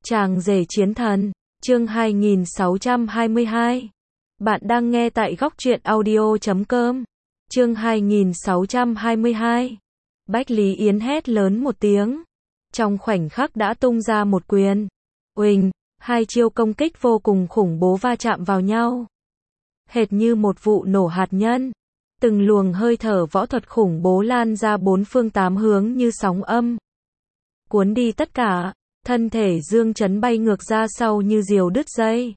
Chàng rể chiến thần, chương 2622. Bạn đang nghe tại góc truyện audio.com. Chương 2622. Bách Lý Yến hét lớn một tiếng. Trong khoảnh khắc đã tung ra một quyền. Uỳnh, hai chiêu công kích vô cùng khủng bố va chạm vào nhau. Hệt như một vụ nổ hạt nhân. Từng luồng hơi thở võ thuật khủng bố lan ra bốn phương tám hướng như sóng âm. Cuốn đi tất cả. Thân thể Dương Chấn bay ngược ra sau như diều đứt dây.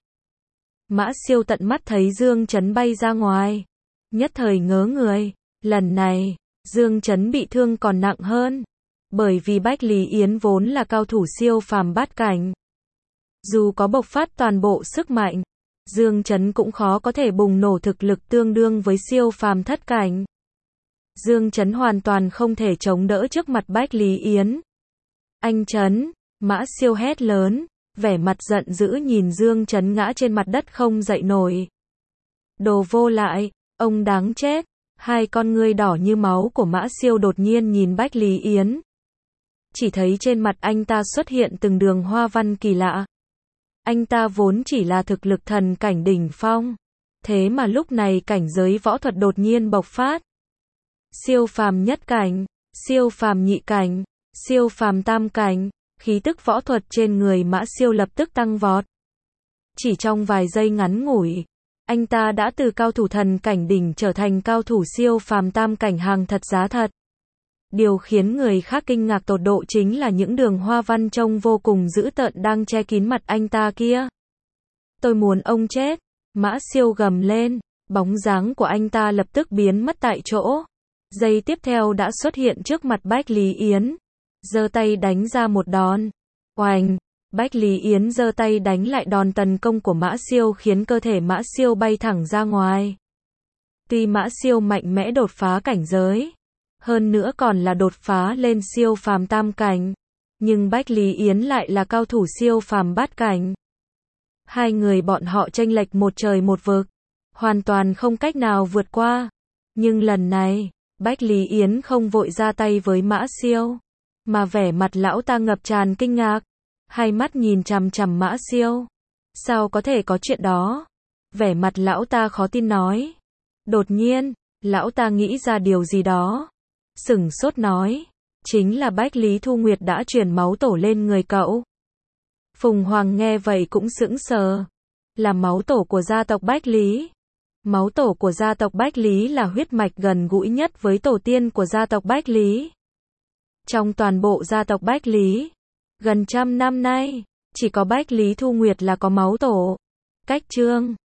Mã Siêu tận mắt thấy Dương Chấn bay ra ngoài. Nhất thời ngớ người. Lần này, Dương Chấn bị thương còn nặng hơn. Bởi vì Bách Lý Yến vốn là cao thủ siêu phàm bát cảnh. Dù có bộc phát toàn bộ sức mạnh, Dương Chấn cũng khó có thể bùng nổ thực lực tương đương với siêu phàm thất cảnh. Dương Chấn hoàn toàn không thể chống đỡ trước mặt Bách Lý Yến. Anh Chấn! Mã Siêu hét lớn, vẻ mặt giận dữ nhìn Dương Chấn ngã trên mặt đất không dậy nổi. Đồ vô lại, ông đáng chết. Hai con ngươi đỏ như máu của Mã Siêu đột nhiên nhìn Bách Lý Yến. Chỉ thấy trên mặt anh ta xuất hiện từng đường hoa văn kỳ lạ. Anh ta vốn chỉ là thực lực thần cảnh đỉnh phong. Thế mà lúc này cảnh giới võ thuật đột nhiên bộc phát. Siêu phàm nhất cảnh, siêu phàm nhị cảnh, siêu phàm tam cảnh. Khí tức võ thuật trên người Mã Siêu lập tức tăng vọt. Chỉ trong vài giây ngắn ngủi, anh ta đã từ cao thủ thần cảnh đỉnh trở thành cao thủ siêu phàm tam cảnh hàng thật giá thật. Điều khiến người khác kinh ngạc tột độ chính là những đường hoa văn trông vô cùng dữ tợn đang che kín mặt anh ta kia. Tôi muốn ông chết. Mã Siêu gầm lên, bóng dáng của anh ta lập tức biến mất tại chỗ. Giây tiếp theo đã xuất hiện trước mặt Bách Lý Yến. Giơ tay đánh ra một đòn. Oành! Bách Lý Yến giơ tay đánh lại đòn tấn công của Mã Siêu khiến cơ thể Mã Siêu bay thẳng ra ngoài. Tuy Mã Siêu mạnh mẽ đột phá cảnh giới, hơn nữa còn là đột phá lên siêu phàm tam cảnh, nhưng Bách Lý Yến lại là cao thủ siêu phàm bát cảnh. Hai người bọn họ chênh lệch một trời một vực, hoàn toàn không cách nào vượt qua. Nhưng lần này, Bách Lý Yến không vội ra tay với Mã Siêu, mà vẻ mặt lão ta ngập tràn kinh ngạc, hai mắt nhìn chằm chằm Mã Siêu. Sao có thể có chuyện đó? Vẻ mặt lão ta khó tin nói. Đột nhiên, lão ta nghĩ ra điều gì đó. Sửng sốt nói, chính là Bách Lý Thu Nguyệt đã truyền máu tổ lên người cậu. Phùng Hoàng nghe vậy cũng sững sờ. Là máu tổ của gia tộc Bách Lý. Máu tổ của gia tộc Bách Lý là huyết mạch gần gũi nhất với tổ tiên của gia tộc Bách Lý. Trong toàn bộ gia tộc Bách Lý, gần trăm năm nay, chỉ có Bách Lý Thu Nguyệt là có máu tổ. Cách chương